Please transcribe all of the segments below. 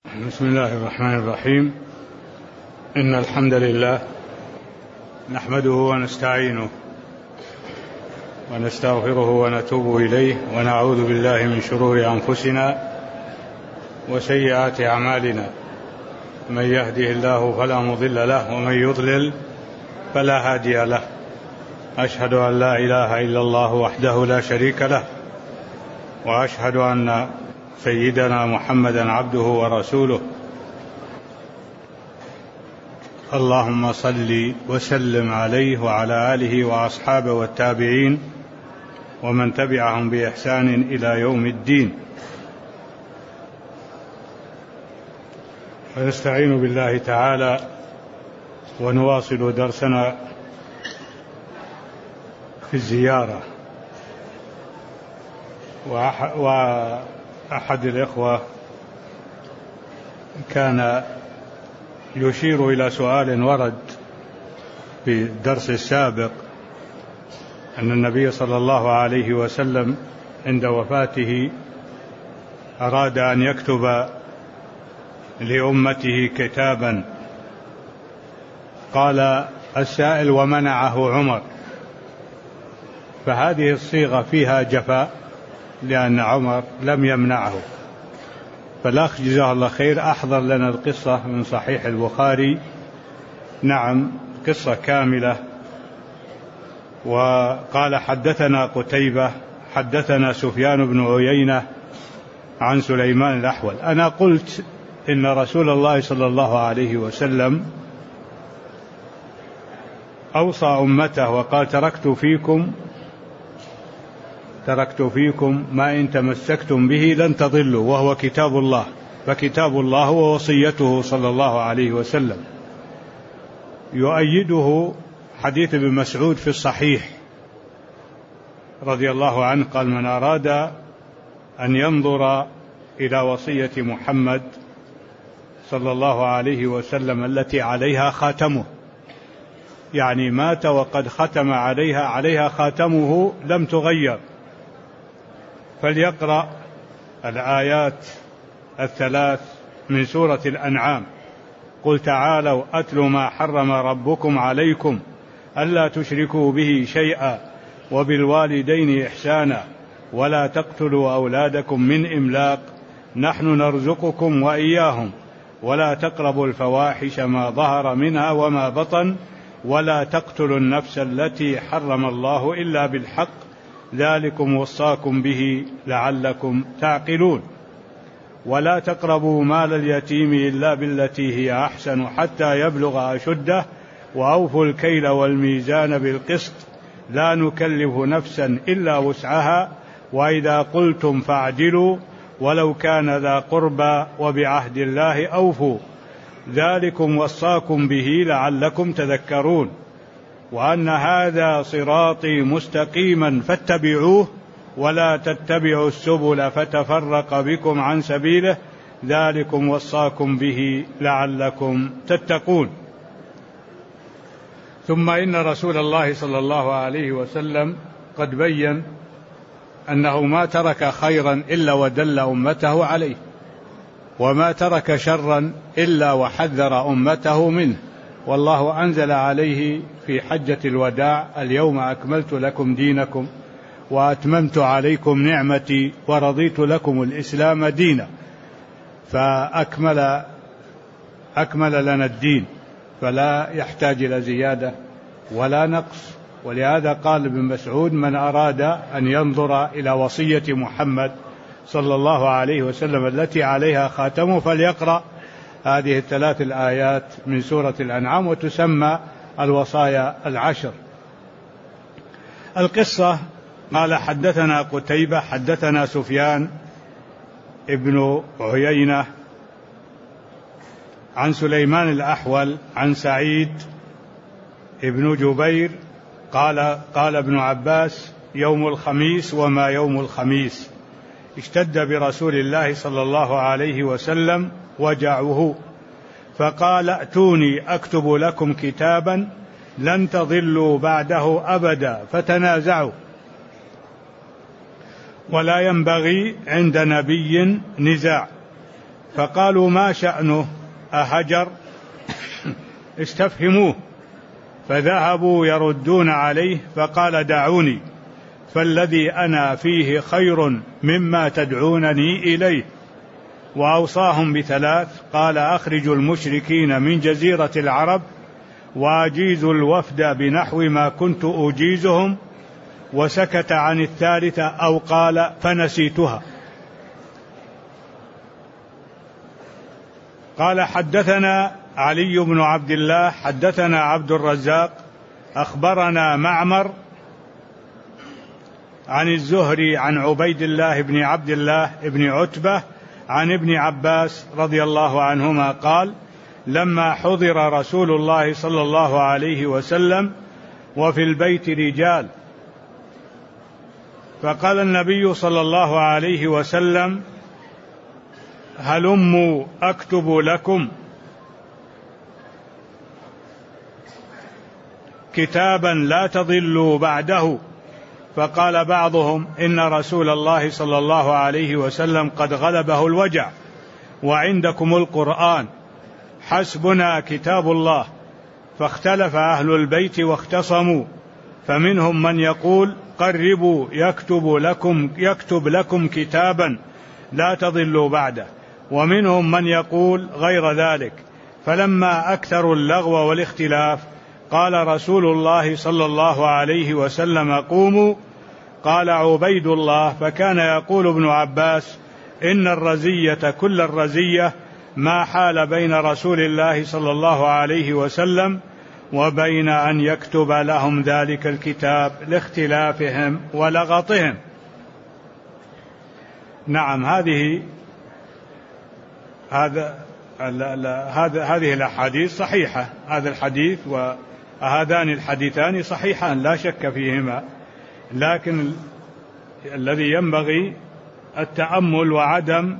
بسم الله الرحمن الرحيم. إن الحمد لله نحمده ونستعينه ونستغفره ونتوب إليه ونعوذ بالله من شرور أنفسنا وسيئات أعمالنا، من يهده الله فلا مضل له ومن يضلل فلا هادي له. أشهد أن لا إله إلا الله وحده لا شريك له، وأشهد أن سيدنا محمدا عبده ورسوله. اللهم صل وسلم عليه وعلى آله وأصحابه والتابعين ومن تبعهم بإحسان إلى يوم الدين. ونستعين بالله تعالى ونواصل درسنا في الزيارة. وأحد الإخوة كان يشير إلى سؤال ورد في الدرس السابق، أن النبي صلى الله عليه وسلم عند وفاته أراد أن يكتب لأمته كتابا. قال السائل: ومنعه عمر. فهذه الصيغة فيها جفاء، لأن عمر لم يمنعه. فالأخ جزاه الله خير أحضر لنا القصة من صحيح البخاري، نعم قصة كاملة. وقال: حدثنا قتيبة حدثنا سفيان بن عيينة عن سليمان الأحول. أنا قلت إن رسول الله صلى الله عليه وسلم أوصى أمته وقال: تركت فيكم ما إن تمسكتم به لن تضلوا، وهو كتاب الله. فكتاب الله هو وصيته صلى الله عليه وسلم. يؤيده حديث ابن مسعود في الصحيح رضي الله عنه، قال: من أراد أن ينظر إلى وصية محمد صلى الله عليه وسلم التي عليها خاتمه، يعني مات وقد ختم عليها خاتمه لم تغير، فليقرأ الآيات الثلاث من سورة الأنعام: قل تعالوا أتل ما حرم ربكم عليكم ألا تشركوا به شيئا وبالوالدين إحسانا ولا تقتلوا أولادكم من إملاق نحن نرزقكم وإياهم ولا تقربوا الفواحش ما ظهر منها وما بطن ولا تقتلوا النفس التي حرم الله إلا بالحق ذلكم وصاكم به لعلكم تعقلون ولا تقربوا مال اليتيم إلا بالتي هي أحسن حتى يبلغ أشده وأوفوا الكيل والميزان بالقسط لا نكلف نفسا إلا وسعها وإذا قلتم فاعدلوا ولو كان ذا قربى وبعهد الله أوفوا ذلكم وصاكم به لعلكم تذكرون وأن هذا صراطي مستقيما فاتبعوه ولا تتبعوا السبل فتفرق بكم عن سبيله ذلكم وصاكم به لعلكم تتقون. ثم إن رسول الله صلى الله عليه وسلم قد بين أنه ما ترك خيرا إلا ودل أمته عليه، وما ترك شرا إلا وحذر أمته منه. والله أنزل عليه في حجة الوداع: اليوم أكملت لكم دينكم وأتممت عليكم نعمتي ورضيت لكم الإسلام دينا. فأكمل لنا الدين، فلا يحتاج إلى زيادة ولا نقص. ولهذا قال ابن مسعود: من أراد أن ينظر إلى وصية محمد صلى الله عليه وسلم التي عليها خاتمه فليقرأ هذه الثلاث الآيات من سورة الأنعام، وتسمى الوصايا العشر. القصة: قال: حدثنا قتيبة حدثنا سفيان ابن عيينة عن سليمان الأحول عن سعيد ابن جبير قال ابن عباس: يوم الخميس وما يوم الخميس اشتد برسول الله صلى الله عليه وسلم وجعه، فقال: ائتوني أكتب لكم كتابا لن تضلوا بعده أبدا فتنازعوا، ولا ينبغي عند نبي نزاع، فقالوا ما شأنه أهجر؟ استفهموه. فذهبوا يردون عليه، فقال دعوني فالذي أنا فيه خير مما تدعونني إليه. وأوصاهم بثلاث، قال أخرجوا المشركين من جزيرة العرب وأجيزوا الوفد بنحو ما كنت أجيزهم، وسكت عن الثالثة أو قال فنسيتها. قال حدثنا علي بن عبد الله حدثنا عبد الرزاق أخبرنا معمر عن الزهري عن عبيد الله بن عبد الله بن عتبة عن ابن عباس رضي الله عنهما قال لما حضر رسول الله صلى الله عليه وسلم وفي البيت رجال، فقال النبي صلى الله عليه وسلم هلموا أكتب لكم كتابا لا تضلوا بعده. فقال بعضهم إن رسول الله صلى الله عليه وسلم قد غلبه الوجع وعندكم القرآن، حسبنا كتاب الله. فاختلف أهل البيت واختصموا، فمنهم من يقول قربوا يكتب لكم كتابا لا تضلوا بعده، ومنهم من يقول غير ذلك. فلما أكثروا اللغو والاختلاف قال رسول الله صلى الله عليه وسلم قوموا. قال عبيد الله فكان يقول ابن عباس إن الرزية كل الرزية ما حال بين رسول الله صلى الله عليه وسلم وبين أن يكتب لهم ذلك الكتاب لاختلافهم ولغطهم. نعم، هذه الأحاديث صحيحة، هذا الحديث وهذان الحديثان صحيحان لا شك فيهما، لكن الذي ينبغي التأمل وعدم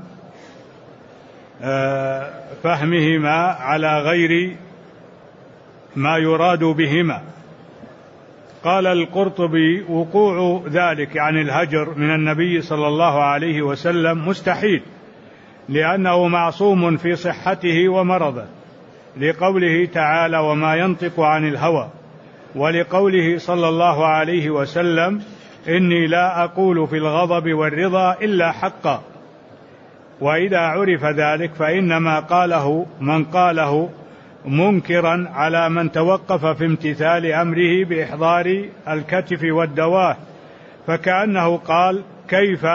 فهمهما على غير ما يراد بهما. قال القرطبي وقوع ذلك عن الهجر من النبي صلى الله عليه وسلم مستحيل، لأنه معصوم في صحته ومرضه، لقوله تعالى وما ينطق عن الهوى، ولقوله صلى الله عليه وسلم إني لا أقول في الغضب والرضا إلا حقا. وإذا عرف ذلك فإنما قاله من قاله منكرا على من توقف في امتثال أمره بإحضار الكتف والدواه، فكأنه قال كيف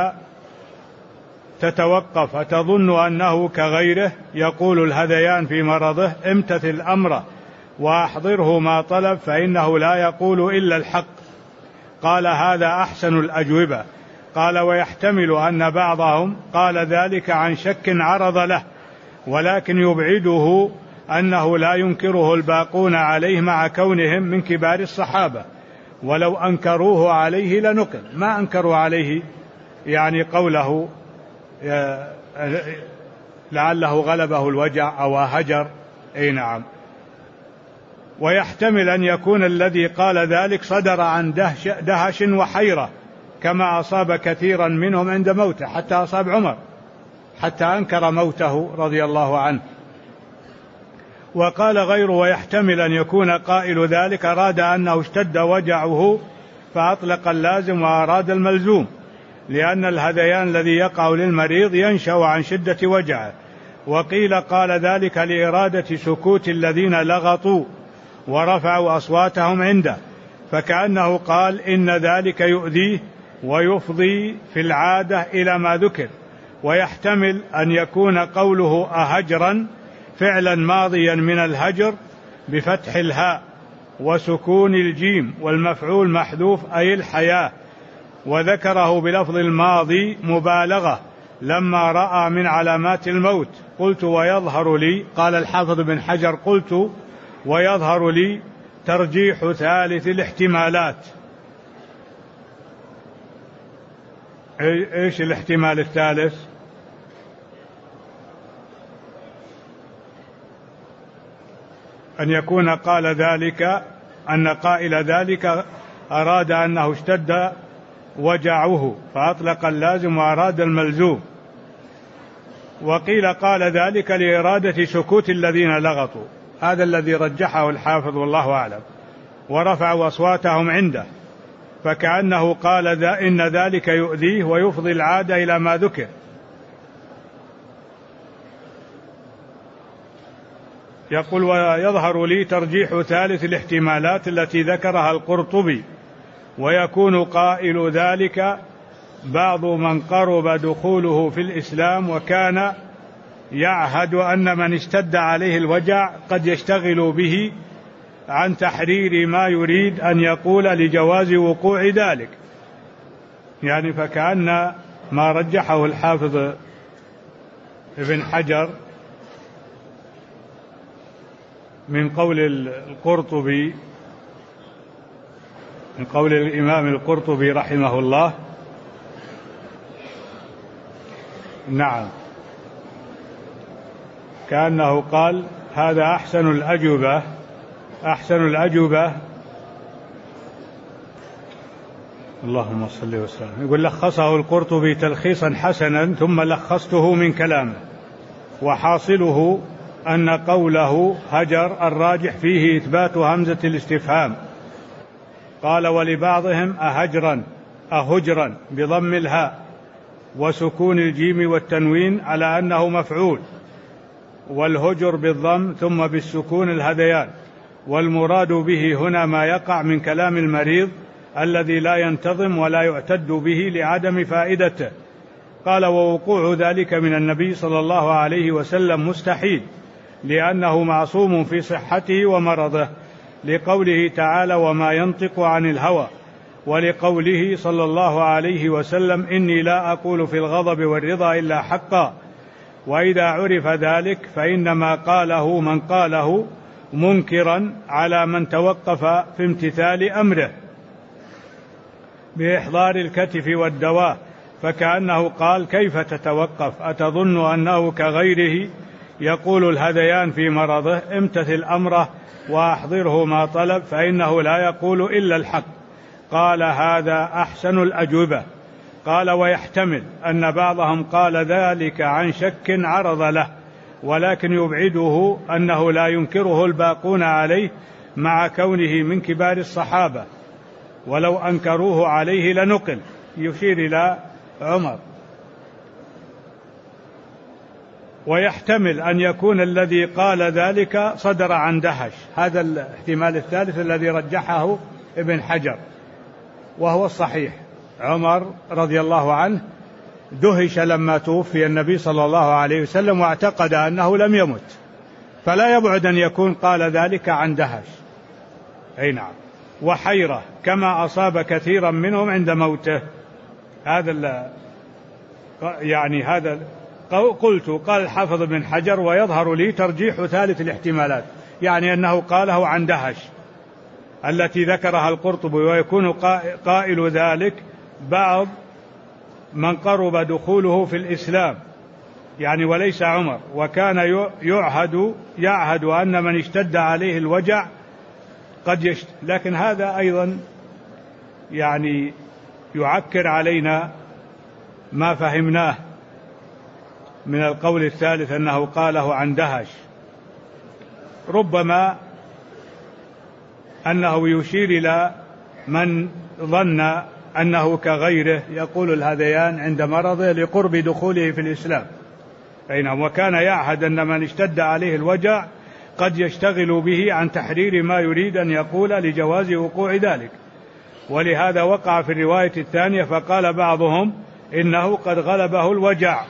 تتوقف أتظن أنه كغيره يقول الهذيان في مرضه امتثل أمره وأحضره ما طلب فإنه لا يقول إلا الحق. قال هذا أحسن الأجوبة. قال ويحتمل أن بعضهم قال ذلك عن شك عرض له، ولكن يبعده أنه لا ينكره الباقون عليه مع كونهم من كبار الصحابة، ولو أنكروه عليه لنقل، ما أنكروا عليه يعني قوله لعله غلبه الوجع أو هجر. أي نعم. ويحتمل أن يكون الذي قال ذلك صدر عن دهش وحيرة كما أصاب كثيرا منهم عند موته، حتى أصاب عمر حتى أنكر موته رضي الله عنه. وقال غيره ويحتمل أن يكون قائل ذلك أراد أنه اشتد وجعه فأطلق اللازم وأراد الملزوم، لأن الهذيان الذي يقع للمريض ينشأ عن شدة وجعه. وقيل قال ذلك لإرادة سكوت الذين لغطوا ورفعوا أصواتهم عنده، فكأنه قال إن ذلك يؤذيه ويفضي في العادة إلى ما ذكر. ويحتمل أن يكون قوله أهجرا فعلا ماضيا من الهجر بفتح الهاء وسكون الجيم، والمفعول محذوف أي الحياة، وذكره بلفظ الماضي مبالغة لما رأى من علامات الموت. قلت ويظهر لي، قال الحافظ بن حجر قلت ويظهر لي ترجيح ثالث الاحتمالات. ايش الاحتمال الثالث؟ أن يكون قال ذلك أن قائل ذلك أراد أنه اشتد وجعه فأطلق اللازم وأراد الملزوم. وقيل قال ذلك لإرادة سكوت الذين لغطوا، هذا الذي رجحه الحافظ والله أعلم، ورفعوا أصواتهم عنده، فكأنه قال إن ذلك يؤذيه ويفضي العادة إلى ما ذكر. يقول: ويظهر لي ترجيح ثالث الاحتمالات التي ذكرها القرطبي، ويكون قائل ذلك بعض من قرب دخوله في الإسلام وكان يعهد أن من اشتد عليه الوجع قد يشتغل به عن تحرير ما يريد أن يقول لجواز وقوع ذلك. يعني فكأن ما رجحه الحافظ ابن حجر من قول القرطبي، من قول الإمام القرطبي رحمه الله، نعم، كأنه قال هذا أحسن الأجوبة. اللهم صل وسلم. يقول: لخصه القرطبي تلخيصا حسنا ثم لخصته من كلامه، وحاصله أن قوله هجر الراجح فيه إثبات همزة الاستفهام. قال: ولبعضهم أهجرا بضم الهاء وسكون الجيم والتنوين على أنه مفعول، والهجر بالضم ثم بالسكون الهذيان، والمراد به هنا ما يقع من كلام المريض الذي لا ينتظم ولا يعتد به لعدم فائدته. قال: ووقوع ذلك من النبي صلى الله عليه وسلم مستحيل، لأنه معصوم في صحته ومرضه، لقوله تعالى: وما ينطق عن الهوى، ولقوله صلى الله عليه وسلم: إني لا أقول في الغضب والرضا إلا حقا. وإذا عرف ذلك فإنما قاله من قاله منكرا على من توقف في امتثال أمره بإحضار الكتف والدواء، فكأنه قال: كيف تتوقف؟ أتظن أنه كغيره يقول الهذيان في مرضه؟ امتثل أمره وأحضره ما طلب، فإنه لا يقول إلا الحق. قال: هذا أحسن الأجوبة. قال: ويحتمل أن بعضهم قال ذلك عن شك عرض له، ولكن يبعده أنه لا ينكره الباقون عليه مع كونه من كبار الصحابة، ولو أنكروه عليه لنقل. يشير إلى عمر. ويحتمل أن يكون الذي قال ذلك صدر عن دهش، هذا الاحتمال الثالث الذي رجحه ابن حجر، وهو الصحيح. عمر رضي الله عنه دهش لما توفي النبي صلى الله عليه وسلم، واعتقد أنه لم يمت، فلا يبعد أن يكون قال ذلك عن دهش. أي نعم. وحيرة كما أصاب كثيرا منهم عند موته. هذا قلت قال الحافظ بن حجر: ويظهر لي ترجيح ثالث الاحتمالات، يعني أنه قاله عن دهش التي ذكرها القرطبي، ويكون قائل ذلك بعض من قرب دخوله في الإسلام، يعني وليس عمر، وكان يعهد أن من اشتد عليه الوجع قد لكن هذا أيضا يعني يعكر علينا ما فهمناه من القول الثالث أنه قاله عن دهش. ربما أنه يشير إلى من ظن أنه كغيره يقول الهذيان عند مرضه لقرب دخوله في الإسلام. وكان يعهد أن من اشتد عليه الوجع قد يشتغل به عن تحرير ما يريد أن يقول لجواز وقوع ذلك. ولهذا وقع في الرواية الثانية فقال بعضهم إنه قد غلبه الوجع.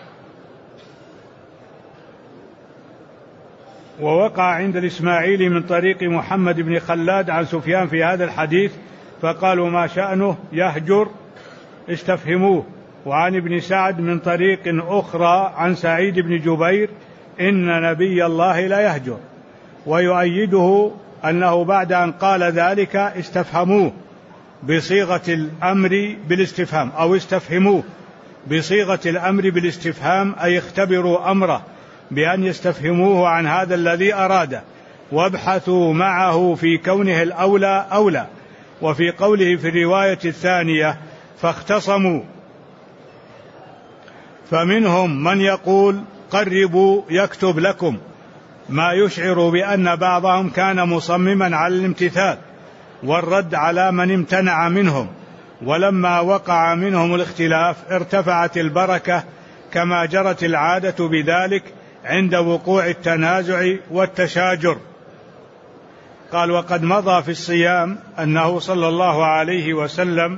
ووقع عند الإسماعيلي من طريق محمد بن خلاد عن سفيان في هذا الحديث، فقالوا: ما شأنه يهجر؟ استفهموه. وعن ابن سعد من طريق أخرى عن سعيد بن جبير: إن نبي الله لا يهجر. ويؤيده أنه بعد أن قال ذلك استفهموه بصيغة الأمر بالاستفهام، أو استفهموه بصيغة الأمر بالاستفهام، أي اختبروا أمره بأن يستفهموه عن هذا الذي أراده، وابحثوا معه في كونه الأولى أولى. وفي قوله في الرواية الثانية فاختصموا، فمنهم من يقول قربوا يكتب لكم، ما يشعر بأن بعضهم كان مصمما على الامتثال والرد على من امتنع منهم، ولما وقع منهم الاختلاف ارتفعت البركة كما جرت العادة بذلك عند وقوع التنازع والتشاجر. قال: وقد مضى في الصيام أنه صلى الله عليه وسلم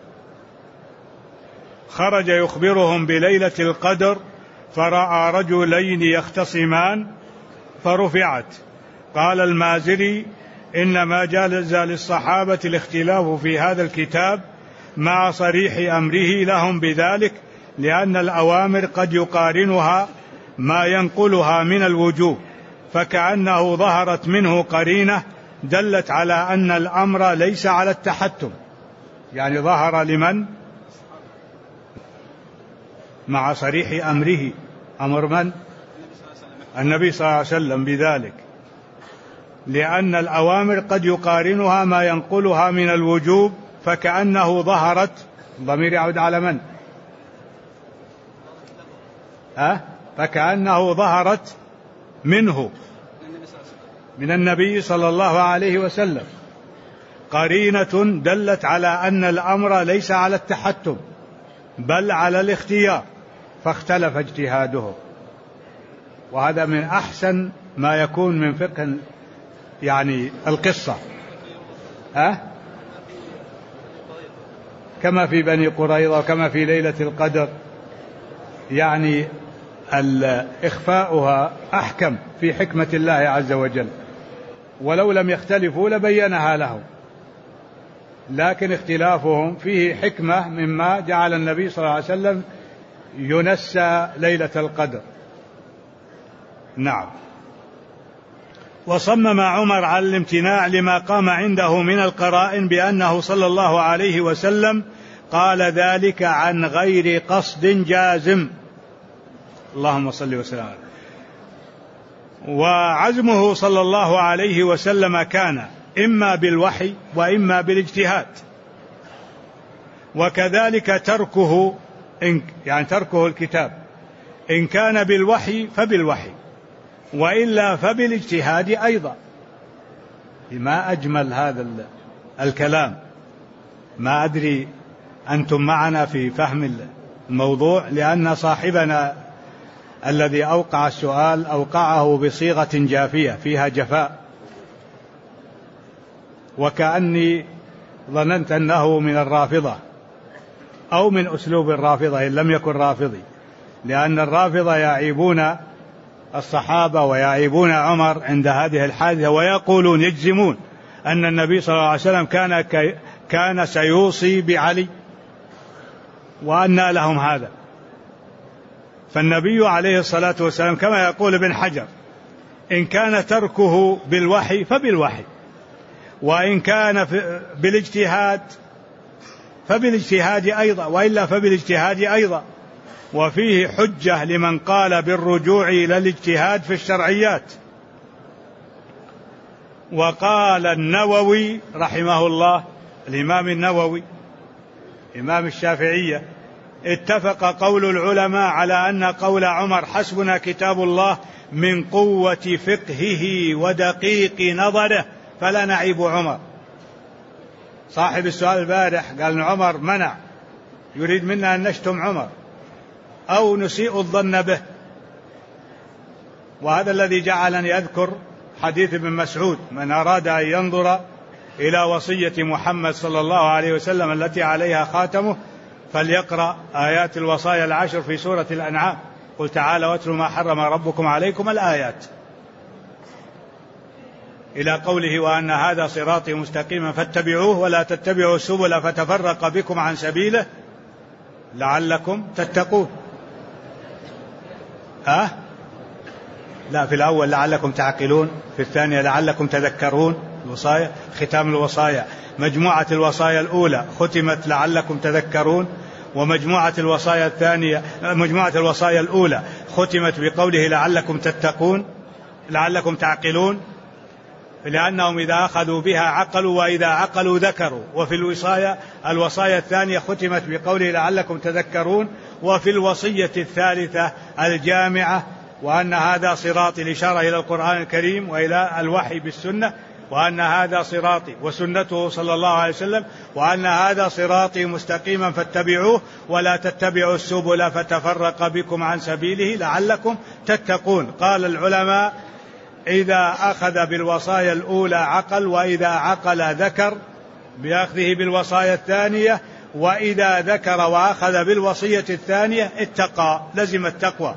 خرج يخبرهم بليلة القدر فرأى رجلين يختصمان فرفعت. قال المازري: إنما جاز للصحابة الاختلاف في هذا الكتاب مع صريح أمره لهم بذلك، لأن الأوامر قد يقارنها ما ينقلها من الوجوب، فكأنه ظهرت منه قرينة دلت على أن الأمر ليس على التحتم. يعني ظهر لمن؟ مع صريح أمره، أمر من؟ النبي صلى الله عليه وسلم بذلك، لأن الأوامر قد يقارنها ما ينقلها من الوجوب، فكأنه ظهرت. الضمير يعود على من؟ فكأنه ظهرت منه، من النبي صلى الله عليه وسلم، قرينة دلت على أن الأمر ليس على التحتم بل على الاختيار، فاختلف اجتهاده. وهذا من أحسن ما يكون من فقه يعني القصة، كما في بني قريظة وكما في ليلة القدر، يعني إخفاؤها أحكم في حكمة الله عز وجل، ولو لم يختلفوا لبينها لهم، لكن اختلافهم فيه حكمة مما جعل النبي صلى الله عليه وسلم ينسى ليلة القدر. نعم. وصمم عمر على الامتناع لما قام عنده من القرائن بأنه صلى الله عليه وسلم قال ذلك عن غير قصد جازم. اللهم صل وسلم. وعزمه صلى الله عليه وسلم كان إما بالوحي وإما بالاجتهاد، وكذلك تركه تركه الكتاب إن كان بالوحي فبالوحي، وإلا فبالاجتهاد أيضا. ما أجمل هذا الكلام. ما أدري أنتم معنا في فهم الموضوع، لأن صاحبنا الذي أوقع السؤال أوقعه بصيغة جافية فيها جفاء، وكأني ظننت أنه من الرافضة أو من أسلوب الرافضة إن لم يكن رافضي، لأن الرافضة يعيبون الصحابة ويعيبون عمر عند هذه الحادثة، ويقولون يجزمون أن النبي صلى الله عليه وسلم كان سيوصي بعلي، وأن لهم هذا. فالنبي عليه الصلاة والسلام كما يقول ابن حجر إن كان تركه بالوحي فبالوحي، وإن كان بالاجتهاد فبالاجتهاد أيضا، وإلا فبالاجتهاد أيضا. وفيه حجة لمن قال بالرجوع إلى الاجتهاد في الشرعيات. وقال النووي رحمه الله، الإمام النووي إمام الشافعية، اتفق قول العلماء على أن قول عمر حسبنا كتاب الله من قوة فقهه ودقيق نظره فلا نعيب عمر. صاحب السؤال البارح قال إن عمر منع، يريد منا أن نشتم عمر أو نسيء الظن به، وهذا الذي جعلني أذكر حديث ابن مسعود: من أراد أن ينظر إلى وصية محمد صلى الله عليه وسلم التي عليها خاتمه فليقرأ آيات الوصايا العشر في سورة الأنعام، قل تعالوا واتلوا ما حرم ربكم عليكم، الآيات إلى قوله وأن هذا صراطي مستقيما فاتبعوه ولا تتبعوا السبل فتفرق بكم عن سبيله لعلكم تتقون. لا، في الأول لعلكم تعقلون، في الثانية لعلكم تذكرون. الوصايا ختام الوصايا، مجموعة الوصايا الأولى ختمت لعلكم تذكرون، ومجموعة الوصايا الثانية مجموعة الوصايا الأولى ختمت بقوله لعلكم تتقون لعلكم تعقلون، لأنهم إذا أخذوا بها عقلوا وإذا عقلوا ذكروا. وفي الوصايا الثانية ختمت بقوله لعلكم تذكرون، وفي الوصية الثالثة الجامعة وأن هذا صراطي، الإشارة إلى القرآن الكريم وإلى الوحي بالسنة، وأن هذا صراطي وسنته صلى الله عليه وسلم، وأن هذا صراطي مستقيما فاتبعوه ولا تتبعوا السبل فتفرق بكم عن سبيله لعلكم تتقون. قال العلماء: إذا أخذ بالوصايا الأولى عقل، وإذا عقل ذكر بأخذه بالوصايا الثانية، وإذا ذكر وأخذ بالوصية الثانية اتقى، لزم التقوى.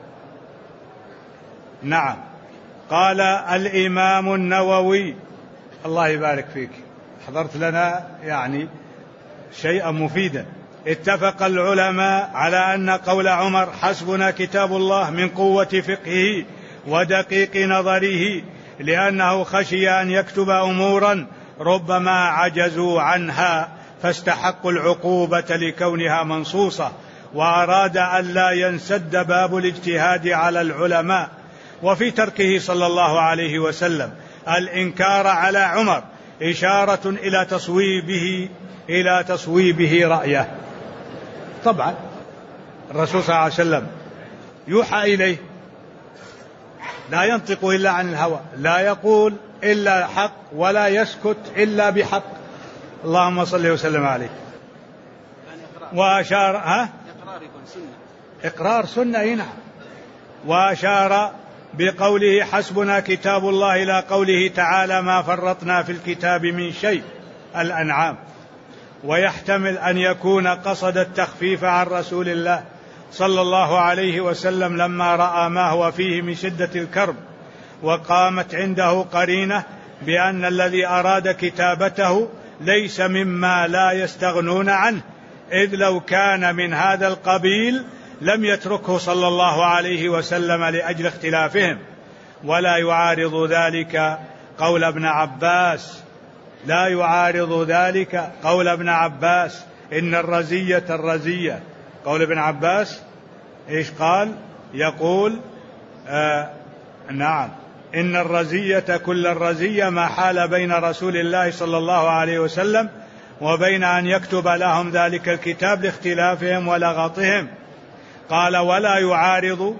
نعم. قال الإمام النووي الله يبارك فيك، حضرت لنا يعني شيئا مفيدا. اتفق العلماء على أن قول عمر حسبنا كتاب الله من قوة فقهه ودقيق نظره، لأنه خشي أن يكتب أمورا ربما عجزوا عنها فاستحقوا العقوبة لكونها منصوصة، وأراد أن لا ينسد باب الاجتهاد على العلماء. وفي تركه صلى الله عليه وسلم الإنكار على عمر إشارة إلى تصويبه رأيه. طبعا الرسول صلى الله عليه وسلم يوحى إليه، لا ينطق إلا عن الهوى، لا يقول إلا حق ولا يسكت إلا بحق. اللهم صل وسلم عليه. وأشار إقرار يكون سنة، إقرار سنة. نعم. وأشار بقوله حسبنا كتاب الله إلى قوله تعالى ما فرطنا في الكتاب من شيء، الأنعام. ويحتمل أن يكون قصد التخفيف عن رسول الله صلى الله عليه وسلم لما رأى ما هو فيه من شدة الكرب، وقامت عنده قرينة بأن الذي أراد كتابته ليس مما لا يستغنون عنه، إذ لو كان من هذا القبيل لم يتركه صلى الله عليه وسلم لأجل اختلافهم. ولا يعارض ذلك قول ابن عباس، لا يعارض ذلك قول ابن عباس إن الرزية. قول ابن عباس إيش قال؟ يقول نعم، إن الرزية كل الرزية ما حال بين رسول الله صلى الله عليه وسلم وبين أن يكتب لهم ذلك الكتاب لاختلافهم ولغطهم. قال ولا يعارض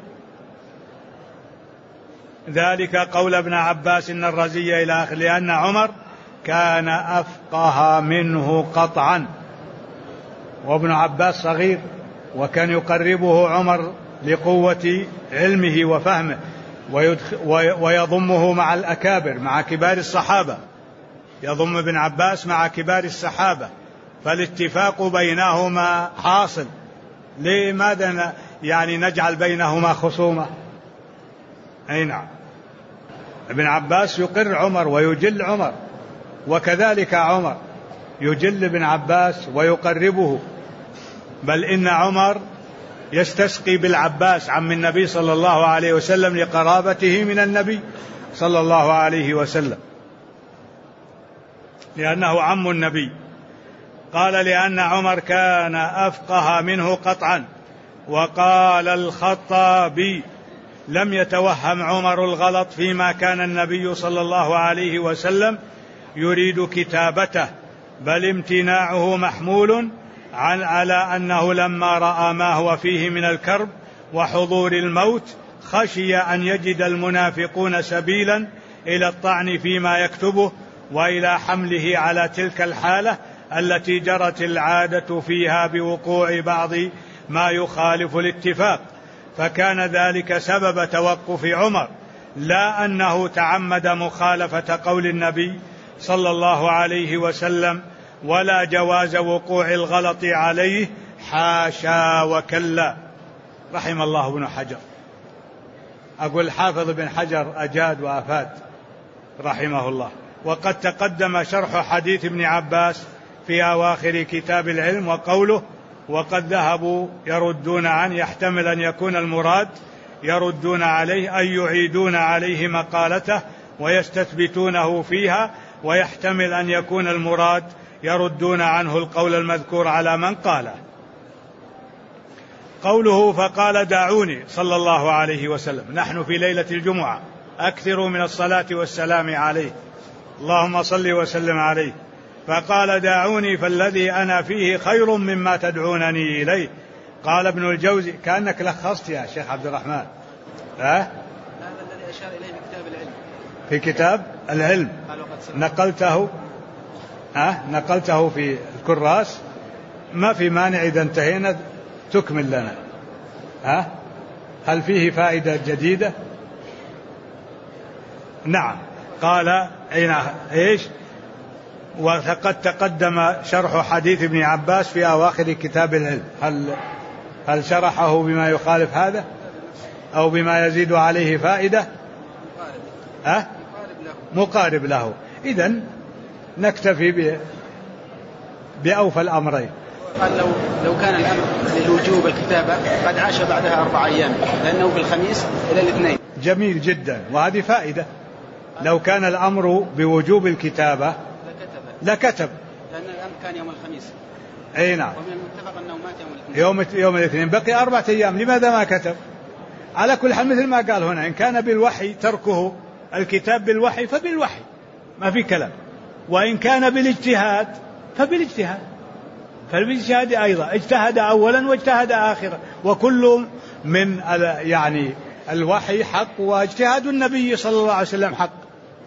ذلك قول ابن عباس إن الرزية إلى آخره، لأن عمر كان أفقه منه قطعا، وابن عباس صغير، وكان يقربه عمر لقوة علمه وفهمه، ويضمه مع الأكابر، مع كبار الصحابة، يضم ابن عباس مع كبار الصحابة، فالاتفاق بينهما حاصل. لماذا يعني نجعل بينهما خصومة؟ أي نعم. ابن عباس يقر عمر ويجل عمر، وكذلك عمر يجل ابن عباس ويقربه، بل إن عمر يستسقي بالعباس عم النبي صلى الله عليه وسلم لقرابته من النبي صلى الله عليه وسلم، لأنه عم النبي. قال لأن عمر كان أفقه منه قطعا. وقال الخطابي لم يتوهم عمر الغلط فيما كان النبي صلى الله عليه وسلم يريد كتابته، بل امتناعه محمول على أنه لما رأى ما هو فيه من الكرب وحضور الموت خشي أن يجد المنافقون سبيلا إلى الطعن فيما يكتبه وإلى حمله على تلك الحالة التي جرت العادة فيها بوقوع بعض ما يخالف الاتفاق، فكان ذلك سبب توقف عمر، لا أنه تعمد مخالفة قول النبي صلى الله عليه وسلم، ولا جواز وقوع الغلط عليه، حاشا وكلا. رحم الله ابن حجر. أقول حافظ ابن حجر أجاد وأفاد رحمه الله. وقد تقدم شرح حديث ابن عباس في أواخر كتاب العلم، وقوله وقد ذهبوا يردون عنه، يحتمل أن يكون المراد يردون عليه أي يعيدون عليه مقالته ويستثبتونه فيها، ويحتمل أن يكون المراد يردون عنه القول المذكور على من قاله. قوله فقال دعوني صلى الله عليه وسلم، نحن في ليلة الجمعة، أكثروا من الصلاة والسلام عليه، اللهم صل وسلم عليه. فقال دعوني فالذي أنا فيه خير مما تدعونني إليه. قال ابن الجوزي، كأنك لخصت يا شيخ عبد الرحمن، هذا الذي أشار إليه بكتاب العلم. في كتاب العلم نقلته في الكراس. ما في مانع إذا انتهينا تكمل لنا. هل فيه فائدة جديدة؟ نعم. قال إيش؟ وقد تقدم شرح حديث ابن عباس في أواخر كتاب العلم. هل شرحه بما يخالف هذا أو بما يزيد عليه فائدة؟ مقارب له. إذن نكتفي بأوفى الأمرين. قال لو كان الأمر للوجوب الكتابة قد عاش بعدها 4 أيام لأنه بالخميس إلى الاثنين. جميل جدا، وهذه فائدة. لو كان الأمر بوجوب الكتابة لكتب، لأن الأمر كان يوم الخميس. أي نعم. ومن المتفق أنه مات يوم الاثنين. يوم الاثنين بقي 4 أيام، لماذا ما كتب؟ على كل حال مثل ما قال هنا، إن كان بالوحي تركه الكتاب بالوحي فبالوحي ما في كلام، وإن كان بالاجتهاد فبالاجتهاد، فالبالاجتهاد أيضا اجتهد أولا واجتهد آخرا، وكل من يعني الوحي حق، واجتهاد النبي صلى الله عليه وسلم حق،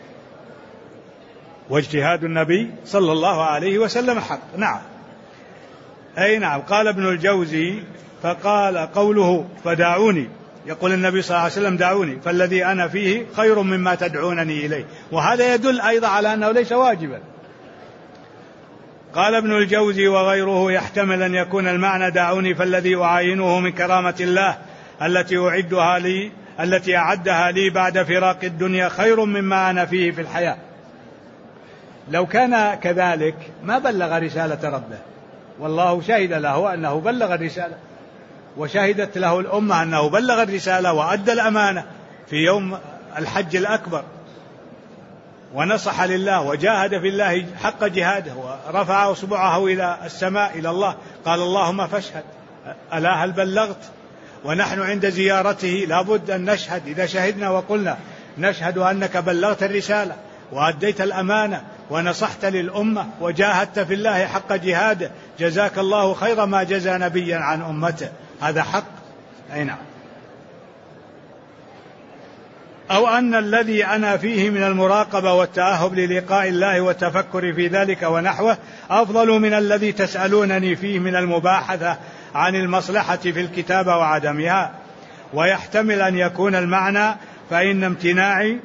واجتهاد النبي صلى الله عليه وسلم حق. نعم. أي نعم. قال ابن الجوزي فقال قوله فدعوني، يقول النبي صلى الله عليه وسلم دعوني فالذي أنا فيه خير مما تدعونني إليه، وهذا يدل أيضا على أنه ليس واجبا. قال ابن الجوزي وغيره يحتمل أن يكون المعنى دعوني فالذي أعاينه من كرامة الله التي أعدها لي بعد فراق الدنيا خير مما أنا فيه في الحياة. لو كان كذلك ما بلغ رسالة ربه، والله شهد له أنه بلغ الرسالة، وشهدت له الأمة أنه بلغ الرسالة وأدى الأمانة في يوم الحج الأكبر، ونصح لله وجاهد في الله حق جهاده، ورفع أصبعه إلى السماء إلى الله قال اللهم فاشهد، ألا هل بلغت؟ ونحن عند زيارته لابد أن نشهد، إذا شهدنا وقلنا نشهد أنك بلغت الرسالة وأديت الأمانة ونصحت للأمة وجاهدت في الله حق جهاده، جزاك الله خير ما جزى نبيا عن أمته، هذا حق. أي نعم. أو أن الذي أنا فيه من المراقبة والتأهب للقاء الله والتفكر في ذلك ونحوه أفضل من الذي تسألونني فيه من المباحثة عن المصلحة في الكتابة وعدمها. ويحتمل أن يكون المعنى فإن امتناعي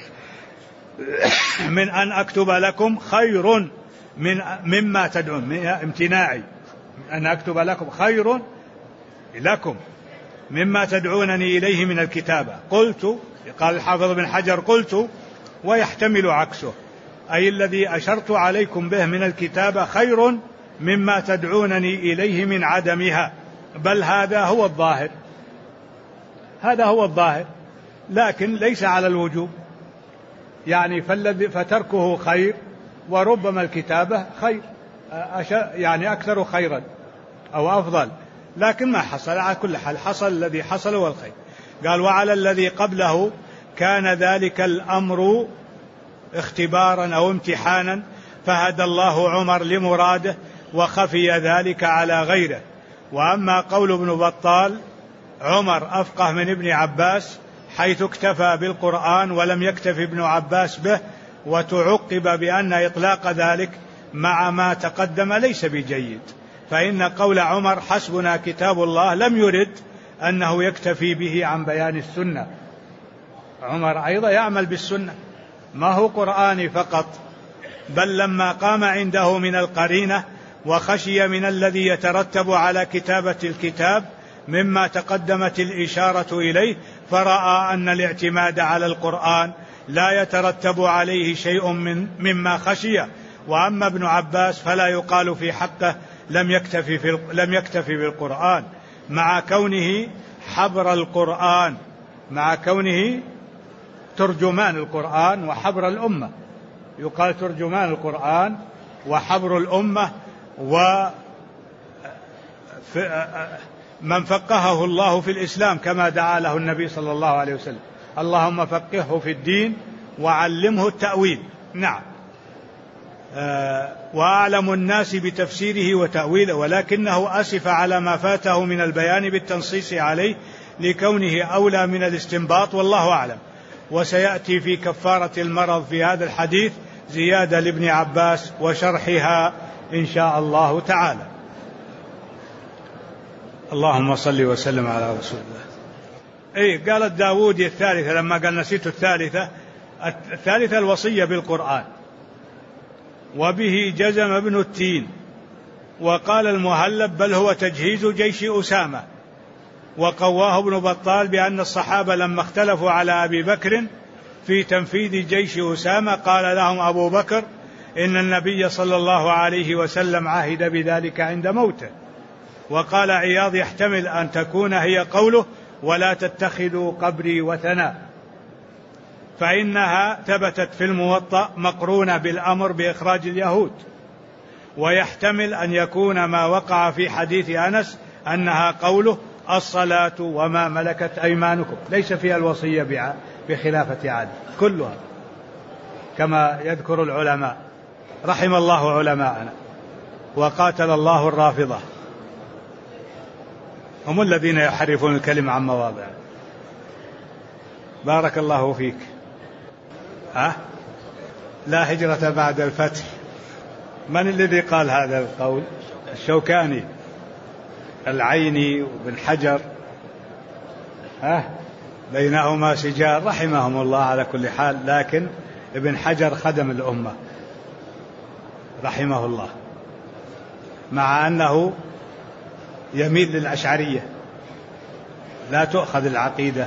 من أن أكتب لكم خير مما تدعون، امتناعي أن أكتب لكم خير لكم مما تدعونني إليه من الكتابة. قلت، قال الحافظ بن حجر قلت ويحتمل عكسه، أي الذي أشرت عليكم به من الكتابة خير مما تدعونني إليه من عدمها، بل هذا هو الظاهر، هذا هو الظاهر، لكن ليس على الوجوب، يعني فتركه خير، وربما الكتابة خير، يعني أكثر خيرا أو أفضل، لكن ما حصل. على كل حال حصل الذي حصل والخير. قال وعلى الذي قبله كان ذلك الأمر اختبارا أو امتحانا فهدى الله عمر لمراده وخفي ذلك على غيره. وأما قول ابن بطال عمر أفقه من ابن عباس حيث اكتفى بالقرآن ولم يكتف ابن عباس به، وتعقب بأن إطلاق ذلك مع ما تقدم ليس بجيد، فإن قول عمر حسبنا كتاب الله لم يرد أنه يكتفي به عن بيان السنة. عمر أيضا يعمل بالسنة، ما هو قرآني فقط، بل لما قام عنده من القرينة وخشي من الذي يترتب على كتابة الكتاب مما تقدمت الإشارة إليه، فرأى أن الاعتماد على القرآن لا يترتب عليه شيء مما خشي. وأما ابن عباس فلا يقال في حقه لم يكتفي بالقرآن، مع كونه حبر القرآن، مع كونه ترجمان القرآن وحبر الأمة، يقال ترجمان القرآن وحبر الأمة، ومن فقهه الله في الإسلام كما دعا له النبي صلى الله عليه وسلم، اللهم فقهه في الدين وعلمه التأويل. نعم. وأعلم الناس بتفسيره وتأويله، ولكنه أسف على ما فاته من البيان بالتنصيص عليه لكونه أولى من الاستنباط، والله أعلم. وسيأتي في كفارة المرض في هذا الحديث زيادة لابن عباس وشرحها إن شاء الله تعالى. اللهم صل وسلم على رسول الله. قالت داود الثالثة لما قال نسيت الثالثة الوصية بالقرآن. وبه جزم ابن التين وقال المهلب بل هو تجهيز جيش أسامة. وقواه ابن بطال بأن الصحابة لما اختلفوا على أبي بكر في تنفيذ جيش أسامة قال لهم أبو بكر إن النبي صلى الله عليه وسلم عهد بذلك عند موته. وقال عياض يحتمل أن تكون هي قوله ولا تتخذوا قبري وثنا، فإنها ثبتت في الموطأ مقرونة بالأمر بإخراج اليهود. ويحتمل أن يكون ما وقع في حديث أنس أنها قوله الصلاة وما ملكت أيمانكم، ليس فيها الوصية بخلافة علي كلها كما يذكر العلماء. رحم الله علماءنا وقاتل الله الرافضة، هم الذين يحرفون الكلمة عن مواضعه. بارك الله فيك. لا هجرة بعد الفتح، من الذي قال هذا القول؟ الشوكاني، العيني وابن حجر، بينهما سجال رحمهم الله على كل حال. لكن ابن حجر خدم الأمة رحمه الله، مع أنه يميل للأشعرية، لا تؤخذ العقيدة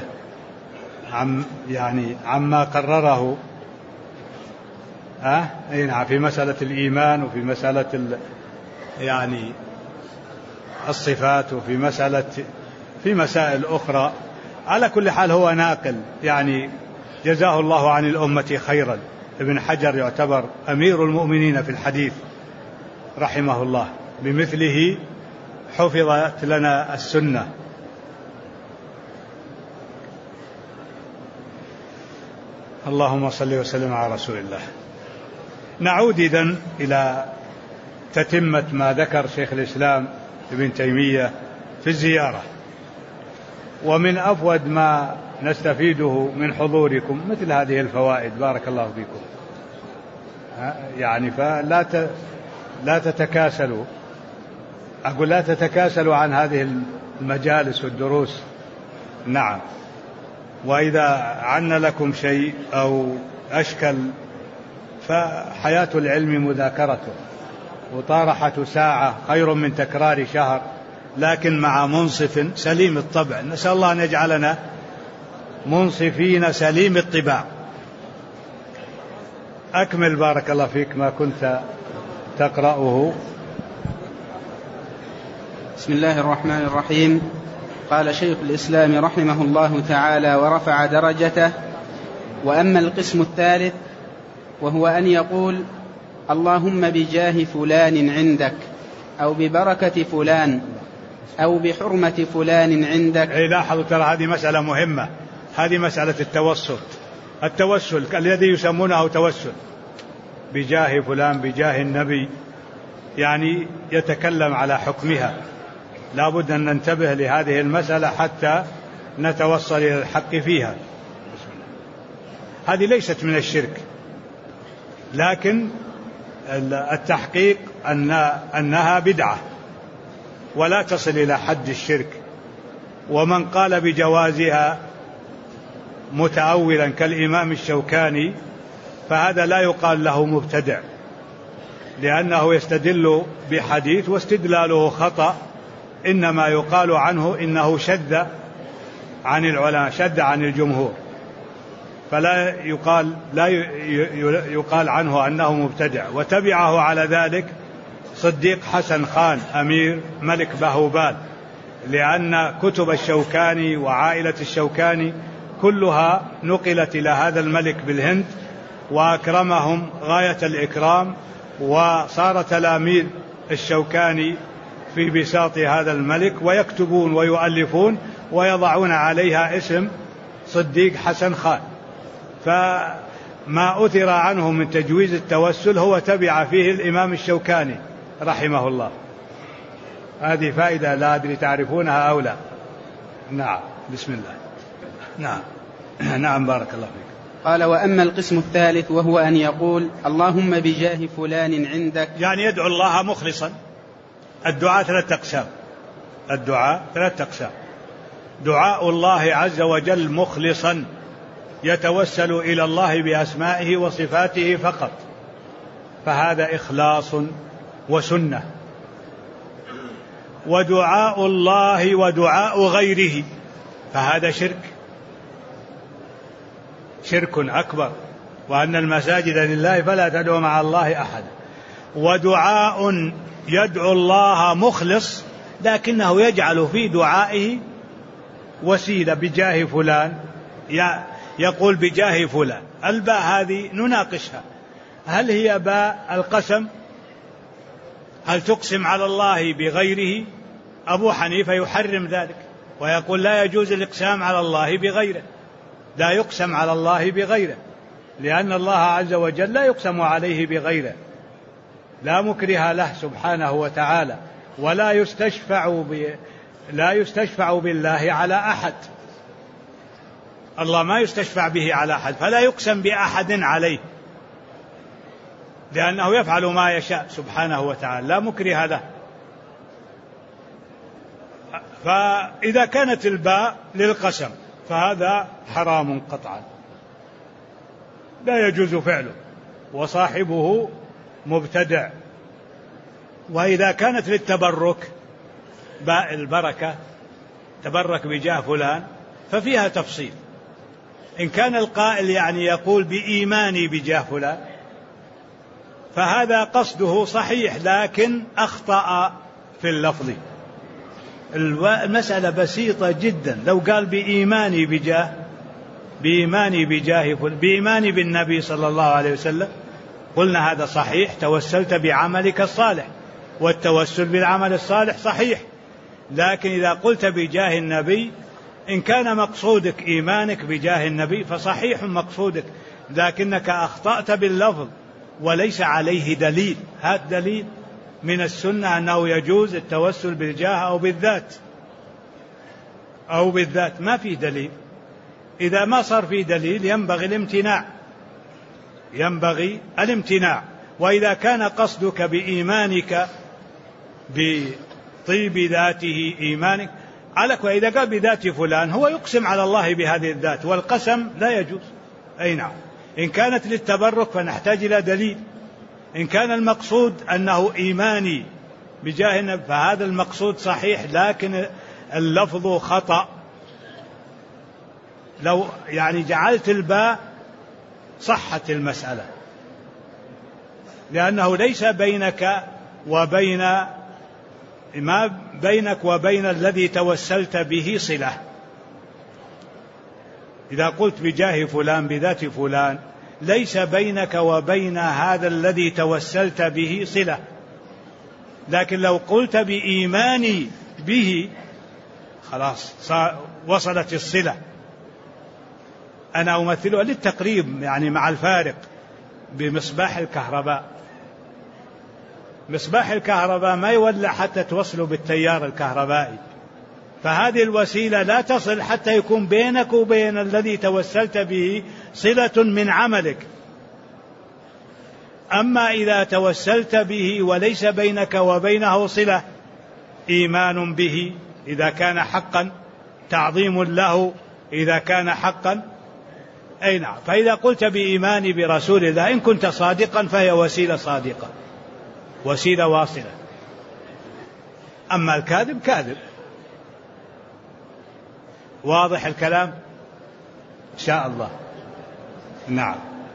عما قرره في مسألة الإيمان وفي مسألة الصفات في مسائل أخرى. على كل حال هو ناقل، جزاه الله عن الأمة خيرا. ابن حجر يعتبر أمير المؤمنين في الحديث رحمه الله، بمثله حفظت لنا السنة. اللهم صل وسلم على رسول الله. نعود إذن إلى تتمة ما ذكر شيخ الإسلام ابن تيمية في الزيارة. ومن أفود ما نستفيده من حضوركم مثل هذه الفوائد، بارك الله فيكم، فلا تتكاسلوا، أقول لا تتكاسلوا عن هذه المجالس والدروس. نعم. وإذا عن لكم شيء أو أشكل فحياة العلم مذاكرته، وطارحة ساعة خير من تكرار شهر، لكن مع منصف سليم الطبع. نسأل الله أن يجعلنا منصفين سليم الطباع. أكمل بارك الله فيك ما كنت تقرأه. بسم الله الرحمن الرحيم. قال شيخ الإسلام رحمه الله تعالى ورفع درجته: وأما القسم الثالث وهو أن يقول اللهم بجاه فلان عندك، أو ببركة فلان، أو بحرمة فلان عندك. لاحظوا ترى هذه مسألة مهمة، هذه مسألة التوسل الذي يسمونه توسل بجاه فلان، بجاه النبي، يتكلم على حكمها. لا بد أن ننتبه لهذه المسألة حتى نتوصل إلى الحق فيها. هذه ليست من الشرك، لكن التحقيق أنها بدعة ولا تصل إلى حد الشرك. ومن قال بجوازها متأولا كالإمام الشوكاني فهذا لا يقال له مبتدع، لأنه يستدل بحديث واستدلاله خطأ، إنما يقال عنه إنه شذ عن العلماء، شذ عن الجمهور، فلا يقال عنه أنه مبتدع. وتبعه على ذلك صديق حسن خان أمير ملك بهوبال، لأن كتب الشوكاني وعائلة الشوكاني كلها نقلت إلى هذا الملك بالهند، وأكرمهم غاية الإكرام، وصار تلاميذ الشوكاني في بساط هذا الملك، ويكتبون ويؤلفون ويضعون عليها اسم صديق حسن خان. فما أثر عنه من تجويز التوسل هو تبع فيه الإمام الشوكاني رحمه الله. هذه فائدة لا أدري تعرفونها أو لا. نعم. بسم الله. نعم. نعم بارك الله فيك. قال: وأما القسم الثالث وهو أن يقول: اللهم بجاه فلان عندك، يعني يدعو الله مخلصا. الدعاء ثلاثة أقسام. الدعاء ثلاثة أقسام: دعاء الله عز وجل مخلصا يتوسل إلى الله بأسمائه وصفاته فقط، فهذا إخلاص وسنة. ودعاء الله ودعاء غيره فهذا شرك أكبر، وأن المساجد لله فلا تدعو مع الله أحد. ودعاء يدعو الله مخلص لكنه يجعل في دعائه وسيلة بجاه فلان، يقول بجاه فلان. الباء هذه نناقشها، هل هي باء القسم؟ هل تقسم على الله بغيره؟ أبو حنيفة يحرم ذلك ويقول لا يجوز الإقسام على الله بغيره، لا يقسم على الله بغيره، لأن الله عز وجل لا يقسم عليه بغيره، لا مكره له سبحانه وتعالى، ولا يستشفع بالله على أحد. الله ما يستشفع به على أحد، فلا يقسم بأحد عليه، لأنه يفعل ما يشاء سبحانه وتعالى، لا مكره له. فإذا كانت الباء للقسم فهذا حرام قطعا، لا يجوز فعله، وصاحبه مبتدع. وإذا كانت للتبرك، باء البركة، تبرك بجاه فلان، ففيها تفصيل. إن كان القائل يعني يقول بإيماني بجاه فلان فهذا قصده صحيح لكن أخطأ في اللفظ. المسألة بسيطة جدا، لو قال بإيماني بإيماني بالنبي صلى الله عليه وسلم قلنا هذا صحيح، توسلت بعملك الصالح، والتوسل بالعمل الصالح صحيح. لكن إذا قلت بجاه النبي، إن كان مقصودك إيمانك بجاه النبي فصحيح مقصودك، لكنك أخطأت باللفظ وليس عليه دليل. هات دليل من السنة أنه يجوز التوسل بالجاه أو بالذات، ما في دليل. إذا ما صار في دليل ينبغي الامتناع. وإذا كان قصدك بإيمانك بطيب ذاته إيمانك عليك، وإذا قال بذات فلان هو يقسم على الله بهذه الذات، والقسم لا يجوز. أي نعم. إن كانت للتبرك فنحتاج إلى دليل. إن كان المقصود أنه إيماني بجاه النبي فهذا المقصود صحيح، لكن اللفظ خطأ. لو يعني جعلت الباء صحت المسألة، لأنه ليس بينك وبين الذي توسلت به صلة. إذا قلت بجاه فلان بذات فلان ليس بينك وبين هذا الذي توسلت به صلة. لكن لو قلت بإيماني به خلاص وصلت الصلة. أنا أمثلها للتقريب يعني مع الفارق بمصباح الكهرباء. مصباح الكهرباء ما يولع حتى توصله بالتيار الكهربائي، فهذه الوسيلة لا تصل حتى يكون بينك وبين الذي توسلت به صلة من عملك. أما إذا توسلت به وليس بينك وبينه صلة، إيمان به إذا كان حقا، تعظيم له إذا كان حقا، أي نعم. فإذا قلت بإيماني برسول الله إن كنت صادقا فهي وسيلة صادقة، وسيلة واصلة. أما الكاذب كاذب. واضح الكلام إن شاء الله. نعم.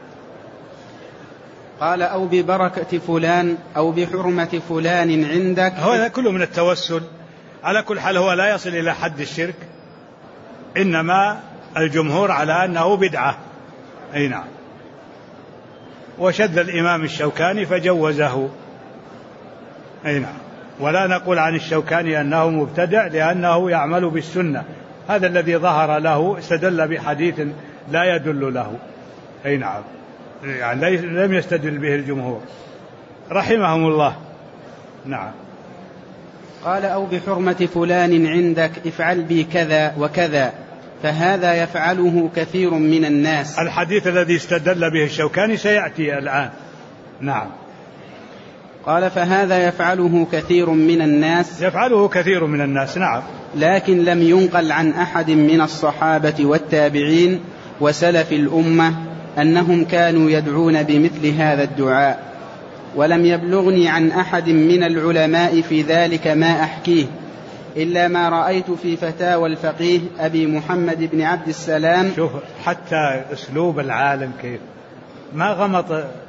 قال: أو ببركة فلان أو بحرمة فلان عندك. هذا كله من التوسل. على كل حال هو لا يصل إلى حد الشرك، إنما الجمهور على أنه بدعة. أي نعم. وشد الإمام الشوكاني فجوزه. أي نعم. ولا نقول عن الشوكاني أنه مبتدع لأنه يعمل بالسنة، هذا الذي ظهر له، استدل بحديث لا يدل له. أي نعم. يعني لم يستدل به الجمهور رحمهم الله. نعم. قال: أو بحرمة فلان عندك افعل بي كذا وكذا، فهذا يفعله كثير من الناس. الحديث الذي استدل به الشوكاني سيأتي الآن. نعم. قال فهذا يفعله كثير من الناس. يفعله كثير من الناس. نعم. لكن لم ينقل عن أحد من الصحابة والتابعين وسلف الأمة أنهم كانوا يدعون بمثل هذا الدعاء، ولم يبلغني عن أحد من العلماء في ذلك ما أحكيه، إلا ما رأيت في فتاوى الفقيه أبي محمد بن عبد السلام. شوف حتى أسلوب العالم كيف ما غمط،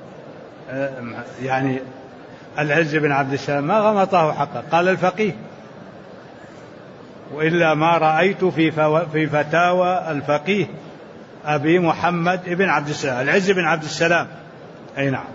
يعني العز بن عبد السلام ما غمطه حقا، قال الفقيه، وإلا ما رأيت في فتاوى الفقيه أبي محمد بن عبد السلام، العز بن عبد السلام. أي نعم.